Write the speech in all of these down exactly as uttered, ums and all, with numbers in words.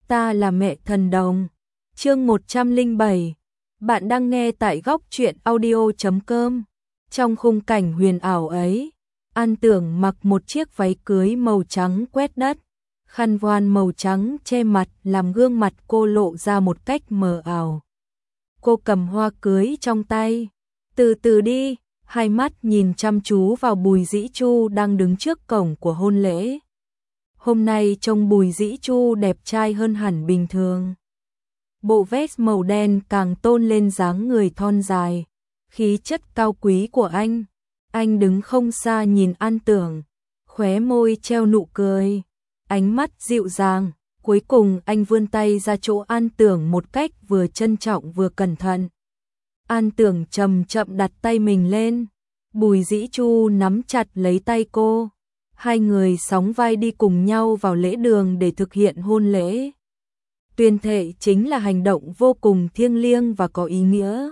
Ta là mẹ thần đồng. Chương một trăm lẻ bảy. Bạn đang nghe tại góc truyện audio chấm com. Trong khung cảnh huyền ảo ấy, An Tưởng mặc một chiếc váy cưới màu trắng quét đất, khăn voan màu trắng che mặt làm gương mặt cô lộ ra một cách mờ ảo. Cô cầm hoa cưới trong tay, từ từ đi, hai mắt nhìn chăm chú vào Bùi Dĩ Chu đang đứng trước cổng của hôn lễ. Hôm nay trông Bùi Dĩ Chu đẹp trai hơn hẳn bình thường. Bộ vest màu đen càng tôn lên dáng người thon dài, khí chất cao quý của anh. Anh đứng không xa nhìn An Tưởng, khóe môi treo nụ cười, ánh mắt dịu dàng. Cuối cùng anh vươn tay ra chỗ An Tưởng một cách vừa trân trọng vừa cẩn thận. An Tưởng chậm chậm đặt tay mình lên, Bùi Dĩ Chu nắm chặt lấy tay cô. Hai người sóng vai đi cùng nhau vào lễ đường để thực hiện hôn lễ. Tuyên thệ chính là hành động vô cùng thiêng liêng và có ý nghĩa.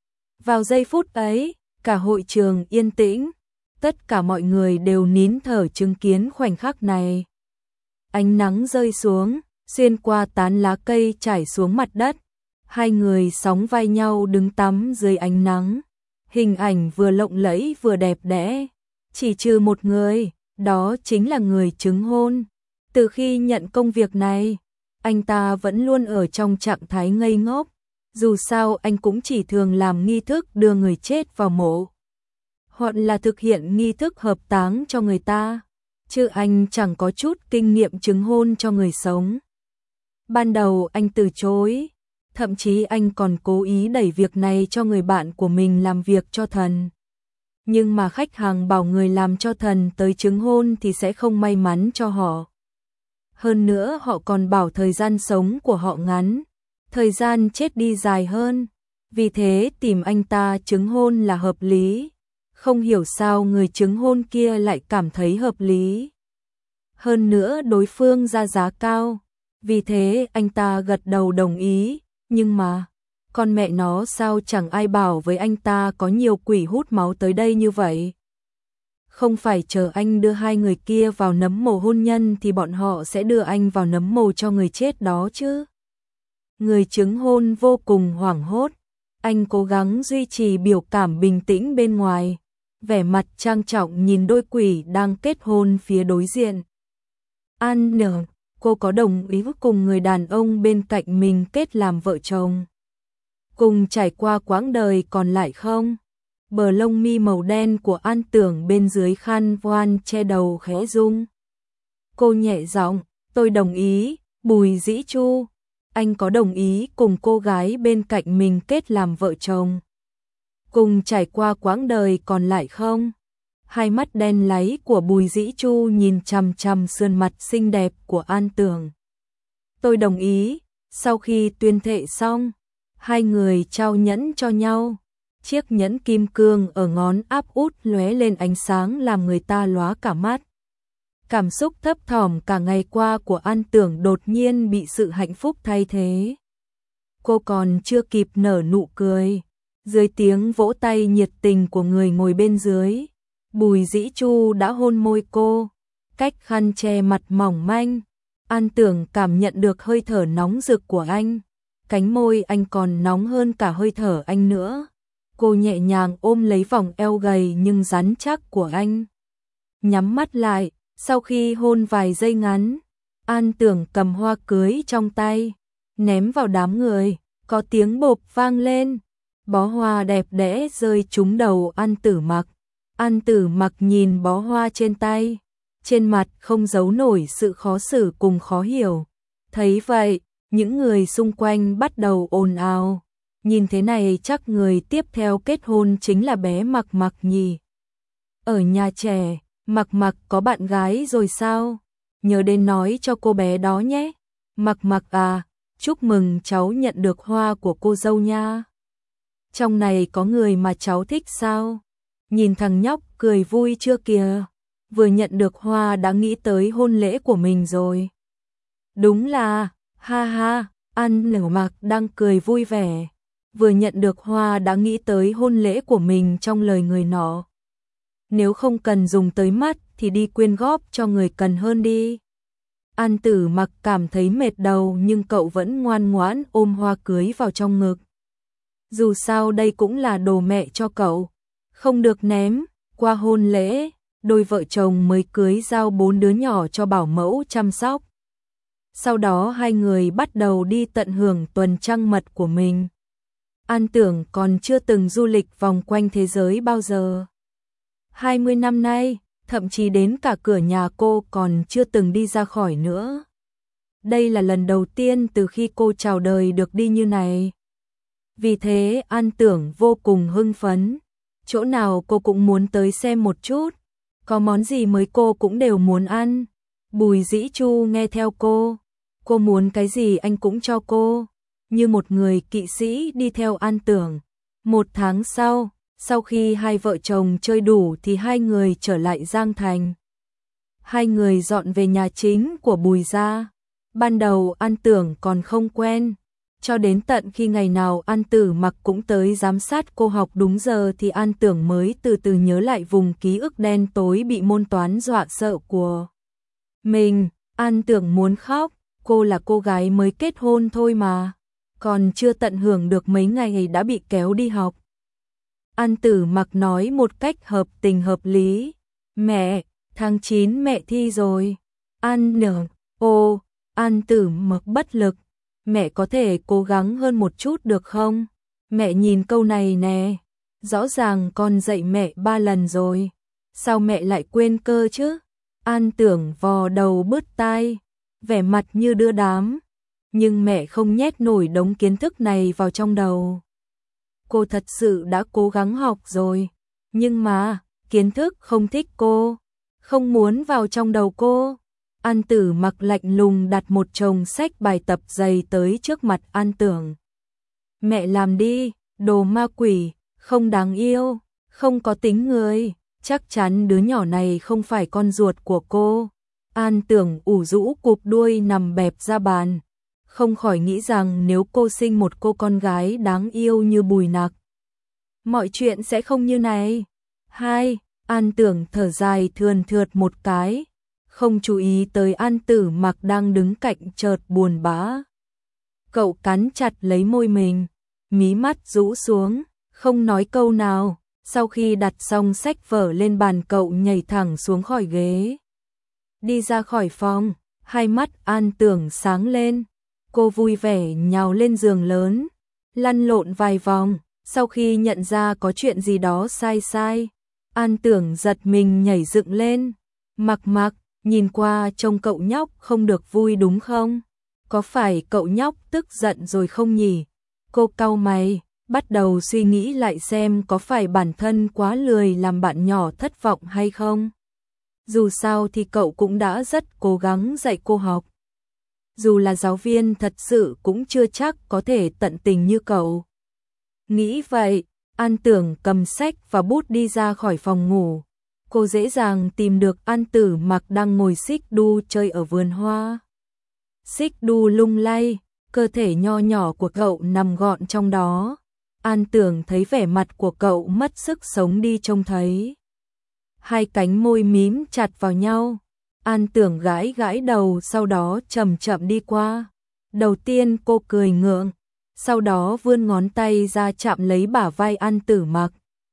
Vào giây phút ấy, cả hội trường yên tĩnh, tất cả mọi người đều nín thở chứng kiến khoảnh khắc này. Ánh nắng rơi xuống, xuyên qua tán lá cây trải xuống mặt đất. Hai người sóng vai nhau đứng tắm dưới ánh nắng. Hình ảnh vừa lộng lẫy vừa đẹp đẽ. Chỉ trừ một người, đó chính là người chứng hôn. Từ khi nhận công việc này, anh ta vẫn luôn ở trong trạng thái ngây ngốc. Dù sao anh cũng chỉ thường làm nghi thức đưa người chết vào mộ, hoặc là thực hiện nghi thức hợp táng cho người ta, chứ anh chẳng có chút kinh nghiệm chứng hôn cho người sống. Ban đầu anh từ chối, thậm chí anh còn cố ý đẩy việc này cho người bạn của mình làm việc cho thần. Nhưng mà khách hàng bảo người làm cho thần tới chứng hôn thì sẽ không may mắn cho họ. Hơn nữa họ còn bảo thời gian sống của họ ngắn, thời gian chết đi dài hơn. Vì thế tìm anh ta chứng hôn là hợp lý. Không hiểu sao người chứng hôn kia lại cảm thấy hợp lý. Hơn nữa đối phương ra giá cao. Vì thế anh ta gật đầu đồng ý. Nhưng mà, con mẹ nó sao chẳng ai bảo với anh ta có nhiều quỷ hút máu tới đây như vậy. Không phải chờ anh đưa hai người kia vào nấm mồ hôn nhân thì bọn họ sẽ đưa anh vào nấm mồ cho người chết đó chứ. Người chứng hôn vô cùng hoảng hốt. Anh cố gắng duy trì biểu cảm bình tĩnh bên ngoài, vẻ mặt trang trọng nhìn đôi quỷ đang kết hôn phía đối diện. An Nở, cô có đồng ý cùng người đàn ông bên cạnh mình kết làm vợ chồng, cùng trải qua quãng đời còn lại không? Bờ lông mi màu đen của An Tưởng bên dưới khăn voan che đầu khẽ rung. Cô nhẹ giọng, tôi đồng ý. Bùi Dĩ Chu, anh có đồng ý cùng cô gái bên cạnh mình kết làm vợ chồng, cùng trải qua quãng đời còn lại không? Hai mắt đen láy của Bùi Dĩ Chu nhìn chằm chằm sườn mặt xinh đẹp của An Tưởng. Tôi đồng ý. Sau khi tuyên thệ xong, hai người trao nhẫn cho nhau. Chiếc nhẫn kim cương ở ngón áp út lóe lên ánh sáng làm người ta lóa cả mắt. Cảm xúc thấp thỏm cả ngày qua của An Tưởng đột nhiên bị sự hạnh phúc thay thế. Cô còn chưa kịp nở nụ cười, dưới tiếng vỗ tay nhiệt tình của người ngồi bên dưới, Bùi Dĩ Chu đã hôn môi cô, cách khăn che mặt mỏng manh. An Tưởng cảm nhận được hơi thở nóng rực của anh, cánh môi anh còn nóng hơn cả hơi thở anh nữa. Cô nhẹ nhàng ôm lấy vòng eo gầy nhưng rắn chắc của anh. Nhắm mắt lại, sau khi hôn vài giây ngắn, An Tưởng cầm hoa cưới trong tay, ném vào đám người, có tiếng bộp vang lên. Bó hoa đẹp đẽ rơi trúng đầu An Tử Mặc. An Tử Mặc nhìn bó hoa trên tay, trên mặt không giấu nổi sự khó xử cùng khó hiểu. Thấy vậy, những người xung quanh bắt đầu ồn ào. Nhìn thế này chắc người tiếp theo kết hôn chính là bé Mặc Mặc nhỉ. Ở nhà trẻ, Mặc Mặc có bạn gái rồi sao? Nhớ đến nói cho cô bé đó nhé. Mặc Mặc à, chúc mừng cháu nhận được hoa của cô dâu nha. Trong này có người mà cháu thích sao? Nhìn thằng nhóc cười vui chưa kìa. Vừa nhận được hoa đã nghĩ tới hôn lễ của mình rồi. Đúng là, ha ha, An Nở Mặc đang cười vui vẻ. Vừa nhận được hoa đã nghĩ tới hôn lễ của mình trong lời người nọ. Nếu không cần dùng tới mắt thì đi quyên góp cho người cần hơn đi. An Tử Mặc cảm thấy mệt đầu nhưng cậu vẫn ngoan ngoãn ôm hoa cưới vào trong ngực. Dù sao đây cũng là đồ mẹ cho cậu, không được ném. Qua hôn lễ, đôi vợ chồng mới cưới giao bốn đứa nhỏ cho bảo mẫu chăm sóc. Sau đó hai người bắt đầu đi tận hưởng tuần trăng mật của mình. An Tưởng còn chưa từng du lịch vòng quanh thế giới bao giờ. hai mươi năm nay, thậm chí đến cả cửa nhà cô còn chưa từng đi ra khỏi nữa. Đây là lần đầu tiên từ khi cô chào đời được đi như này. Vì thế An Tưởng vô cùng hưng phấn. Chỗ nào cô cũng muốn tới xem một chút. Có món gì mới cô cũng đều muốn ăn. Bùi Dĩ Chu nghe theo cô. Cô muốn cái gì anh cũng cho cô. Như một người kỵ sĩ đi theo An Tưởng. Một tháng sau, sau khi hai vợ chồng chơi đủ thì hai người trở lại Giang Thành. Hai người dọn về nhà chính của Bùi gia. Ban đầu An Tưởng còn không quen. Cho đến tận khi ngày nào An Tử Mặc cũng tới giám sát cô học đúng giờ thì An Tưởng mới từ từ nhớ lại vùng ký ức đen tối bị môn toán dọa sợ của mình. An Tưởng muốn khóc, cô là cô gái mới kết hôn thôi mà, còn chưa tận hưởng được mấy ngày đã bị kéo đi học. An Tử Mặc nói một cách hợp tình hợp lý. Mẹ, tháng chín mẹ thi rồi. An Nương, ô, An Tử Mặc bất lực. Mẹ có thể cố gắng hơn một chút được không? Mẹ nhìn câu này nè. Rõ ràng con dạy mẹ ba lần rồi. Sao mẹ lại quên cơ chứ? An Tưởng vò đầu bứt tai, vẻ mặt như đưa đám. Nhưng mẹ không nhét nổi đống kiến thức này vào trong đầu. Cô thật sự đã cố gắng học rồi. Nhưng mà, kiến thức không thích cô. Không muốn vào trong đầu cô. An Tử Mặc lạnh lùng đặt một chồng sách bài tập dày tới trước mặt An Tưởng. Mẹ làm đi, đồ ma quỷ, không đáng yêu, không có tính người, chắc chắn đứa nhỏ này không phải con ruột của cô. An Tưởng ủ rũ cụp đuôi nằm bẹp ra bàn, không khỏi nghĩ rằng nếu cô sinh một cô con gái đáng yêu như Bùi Nặc, mọi chuyện sẽ không như này. Hai, An Tưởng thở dài thườn thượt một cái. Không chú ý tới An Tử Mặc đang đứng cạnh chợt buồn bã. Cậu cắn chặt lấy môi mình, mí mắt rũ xuống, không nói câu nào. Sau khi đặt xong sách vở lên bàn cậu nhảy thẳng xuống khỏi ghế. Đi ra khỏi phòng, hai mắt An Tưởng sáng lên. Cô vui vẻ nhào lên giường lớn, lăn lộn vài vòng. Sau khi nhận ra có chuyện gì đó sai sai, An Tưởng giật mình nhảy dựng lên. Mặc Mặc, nhìn qua trông cậu nhóc không được vui đúng không? Có phải cậu nhóc tức giận rồi không nhỉ? Cô cau mày, bắt đầu suy nghĩ lại xem có phải bản thân quá lười làm bạn nhỏ thất vọng hay không. Dù sao thì cậu cũng đã rất cố gắng dạy cô học. Dù là giáo viên thật sự cũng chưa chắc có thể tận tình như cậu. Nghĩ vậy, An Tưởng cầm sách và bút đi ra khỏi phòng ngủ. Cô dễ dàng tìm được An Tử Mặc đang ngồi xích đu chơi ở vườn hoa. Xích đu lung lay, cơ thể nho nhỏ của cậu nằm gọn trong đó. An Tưởng thấy vẻ mặt của cậu mất sức sống đi trông thấy. Hai cánh môi mím chặt vào nhau. An Tưởng gãi gãi đầu, sau đó chậm chậm đi qua. Đầu tiên cô cười ngượng, sau đó vươn ngón tay ra chạm lấy bả vai An Tử Mặc.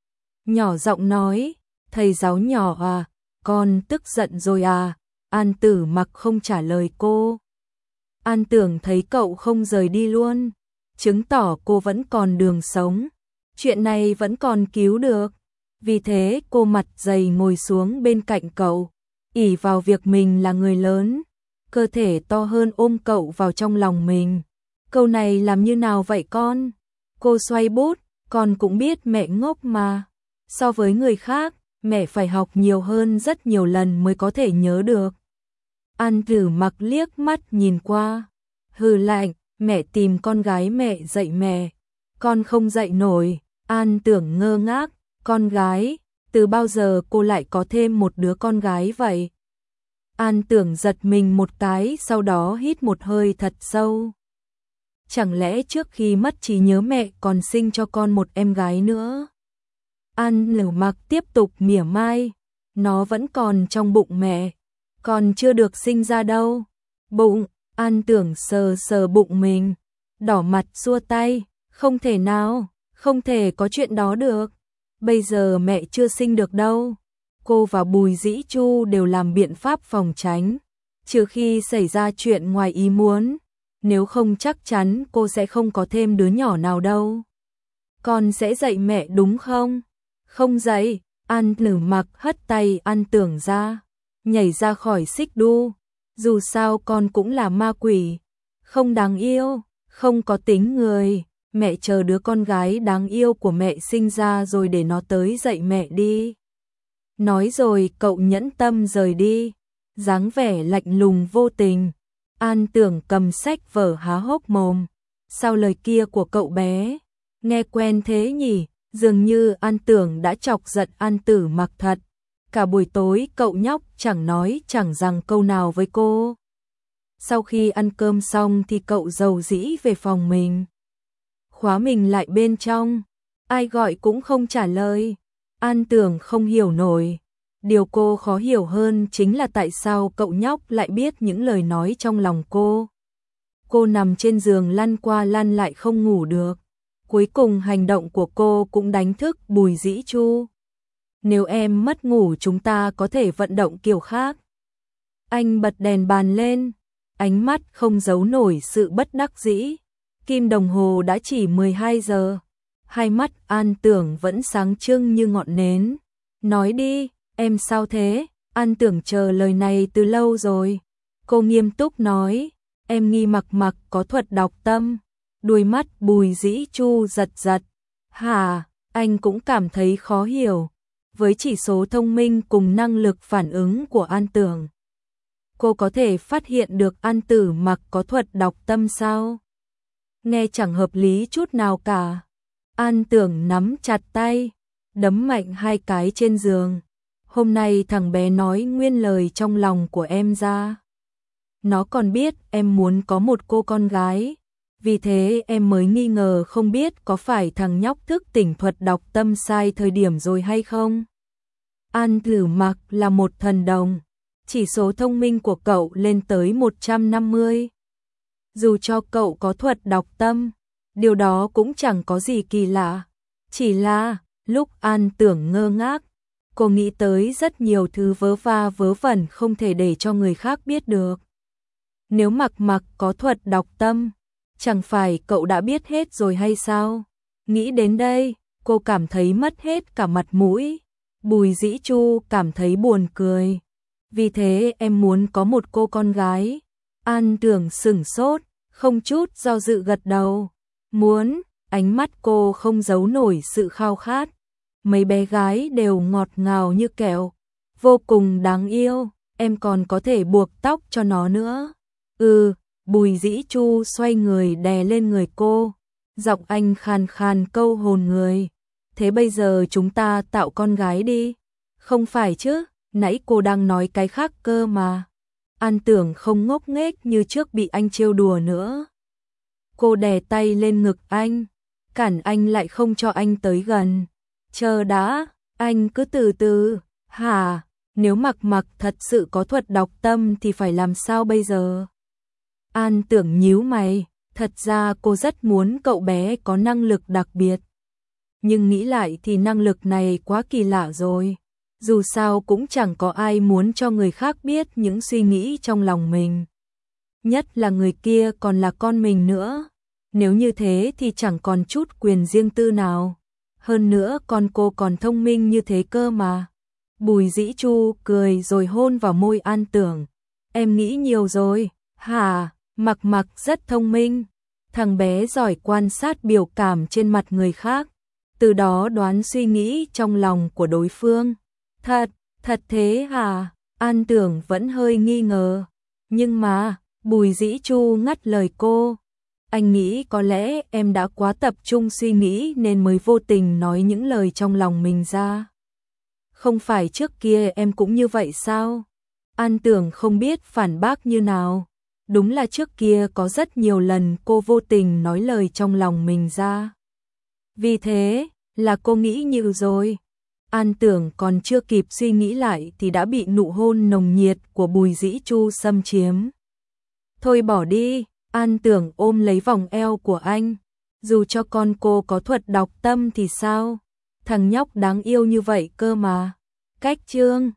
Nhỏ giọng nói, thầy giáo nhỏ à, con tức giận rồi à? An Tử Mặc không trả lời cô. An Tưởng thấy cậu không rời đi luôn, chứng tỏ cô vẫn còn đường sống. Chuyện này vẫn còn cứu được. Vì thế cô mặt dày ngồi xuống bên cạnh cậu, ỷ vào việc mình là người lớn, cơ thể to hơn ôm cậu vào trong lòng mình. Câu này làm như nào vậy con? Cô xoay bút, con cũng biết mẹ ngốc mà. So với người khác, mẹ phải học nhiều hơn rất nhiều lần mới có thể nhớ được. An Tử Mặc liếc mắt nhìn qua, hừ lạnh, mẹ tìm con gái mẹ dạy mẹ, con không dạy nổi. An Tưởng ngơ ngác, con gái, từ bao giờ cô lại có thêm một đứa con gái vậy? An Tưởng giật mình một cái, sau đó hít một hơi thật sâu. Chẳng lẽ trước khi mất trí nhớ mẹ còn sinh cho con một em gái nữa? An Tử Mặc tiếp tục mỉa mai, nó vẫn còn trong bụng mẹ, còn chưa được sinh ra đâu. Bụng, An Tưởng sờ sờ bụng mình, đỏ mặt xua tay, không thể nào, không thể có chuyện đó được. Bây giờ mẹ chưa sinh được đâu. Cô và Bùi Dĩ Chu đều làm biện pháp phòng tránh, trừ khi xảy ra chuyện ngoài ý muốn, nếu không chắc chắn cô sẽ không có thêm đứa nhỏ nào đâu. Con sẽ dạy mẹ đúng không? Không dạy. An Tử Mặc hất tay An Tưởng ra, nhảy ra khỏi xích đu. Dù sao con cũng là ma quỷ, không đáng yêu, không có tính người. Mẹ chờ đứa con gái đáng yêu của mẹ sinh ra rồi để nó tới dạy mẹ đi. Nói rồi cậu nhẫn tâm rời đi, dáng vẻ lạnh lùng vô tình. An Tưởng cầm sách vở há hốc mồm. Sao lời kia của cậu bé nghe quen thế nhỉ? Dường như An Tưởng đã chọc giận An Tử Mặc thật. Cả buổi tối cậu nhóc chẳng nói chẳng rằng câu nào với cô. Sau khi ăn cơm xong thì cậu rầu rĩ về phòng mình, khóa mình lại bên trong, ai gọi cũng không trả lời. An Tưởng không hiểu nổi. Điều cô khó hiểu hơn chính là tại sao cậu nhóc lại biết những lời nói trong lòng cô. Cô nằm trên giường lăn qua lăn lại không ngủ được. Cuối cùng hành động của cô cũng đánh thức Bùi Dĩ Chu. Nếu em mất ngủ chúng ta có thể vận động kiểu khác. Anh bật đèn bàn lên, ánh mắt không giấu nổi sự bất đắc dĩ. Kim đồng hồ đã chỉ mười hai giờ. Hai mắt An Tưởng vẫn sáng trưng như ngọn nến. Nói đi, em sao thế? An Tưởng chờ lời này từ lâu rồi. Cô nghiêm túc nói, em nghi Mặc Mặc có thuật đọc tâm. Đuôi mắt Bùi Dĩ Chu giật giật. Hả? Anh cũng cảm thấy khó hiểu. Với chỉ số thông minh cùng năng lực phản ứng của An Tưởng, cô có thể phát hiện được An Tử Mặc có thuật đọc tâm sao? Nghe chẳng hợp lý chút nào cả. An Tưởng nắm chặt tay, đấm mạnh hai cái trên giường. Hôm nay thằng bé nói nguyên lời trong lòng của em ra. Nó còn biết em muốn có một cô con gái. Vì thế em mới nghi ngờ không biết có phải thằng nhóc thức tỉnh thuật đọc tâm sai thời điểm rồi hay không. An Tử Mặc là một thần đồng. Chỉ số thông minh của cậu lên tới một trăm năm mươi. Dù cho cậu có thuật đọc tâm, điều đó cũng chẳng có gì kỳ lạ. Chỉ là, lúc An Tưởng ngơ ngác, cô nghĩ tới rất nhiều thứ vớ va vớ vẩn không thể để cho người khác biết được. Nếu Mặc Mặc có thuật đọc tâm, chẳng phải cậu đã biết hết rồi hay sao? Nghĩ đến đây, cô cảm thấy mất hết cả mặt mũi. Bùi Dĩ Chu cảm thấy buồn cười. Vì thế em muốn có một cô con gái. An Tưởng sửng sốt, không chút do dự gật đầu. Muốn, ánh mắt cô không giấu nổi sự khao khát. Mấy bé gái đều ngọt ngào như kẹo, vô cùng đáng yêu, em còn có thể buộc tóc cho nó nữa. Ừ, Bùi Dĩ Chu xoay người đè lên người cô, giọng anh khàn khàn câu hồn người. Thế bây giờ chúng ta tạo con gái đi. Không phải chứ, nãy cô đang nói cái khác cơ mà. An Tưởng không ngốc nghếch như trước bị anh trêu đùa nữa. Cô đè tay lên ngực anh, cản anh lại không cho anh tới gần. Chờ đã, anh cứ từ từ. Hả, nếu Mặc Mặc thật sự có thuật đọc tâm thì phải làm sao bây giờ? An Tưởng nhíu mày, thật ra cô rất muốn cậu bé có năng lực đặc biệt. Nhưng nghĩ lại thì năng lực này quá kỳ lạ rồi. Dù sao cũng chẳng có ai muốn cho người khác biết những suy nghĩ trong lòng mình. Nhất là người kia còn là con mình nữa. Nếu như thế thì chẳng còn chút quyền riêng tư nào. Hơn nữa con cô còn thông minh như thế cơ mà. Bùi Dĩ Chu cười rồi hôn vào môi An Tưởng. Em nghĩ nhiều rồi. Hả, Mặc Mặc rất thông minh. Thằng bé giỏi quan sát biểu cảm trên mặt người khác, từ đó đoán suy nghĩ trong lòng của đối phương. Thật, thật thế hả? An Tưởng vẫn hơi nghi ngờ. Nhưng mà, Bùi Dĩ Chu ngắt lời cô. Anh nghĩ có lẽ em đã quá tập trung suy nghĩ nên mới vô tình nói những lời trong lòng mình ra. Không phải trước kia em cũng như vậy sao? An Tưởng không biết phản bác như nào. Đúng là trước kia có rất nhiều lần cô vô tình nói lời trong lòng mình ra. Vì thế, là cô nghĩ nhiều rồi. An Tưởng còn chưa kịp suy nghĩ lại thì đã bị nụ hôn nồng nhiệt của Bùi Dĩ Chu xâm chiếm. Thôi bỏ đi, An Tưởng ôm lấy vòng eo của anh. Dù cho con cô có thuật đọc tâm thì sao? Thằng nhóc đáng yêu như vậy cơ mà. Cách Trương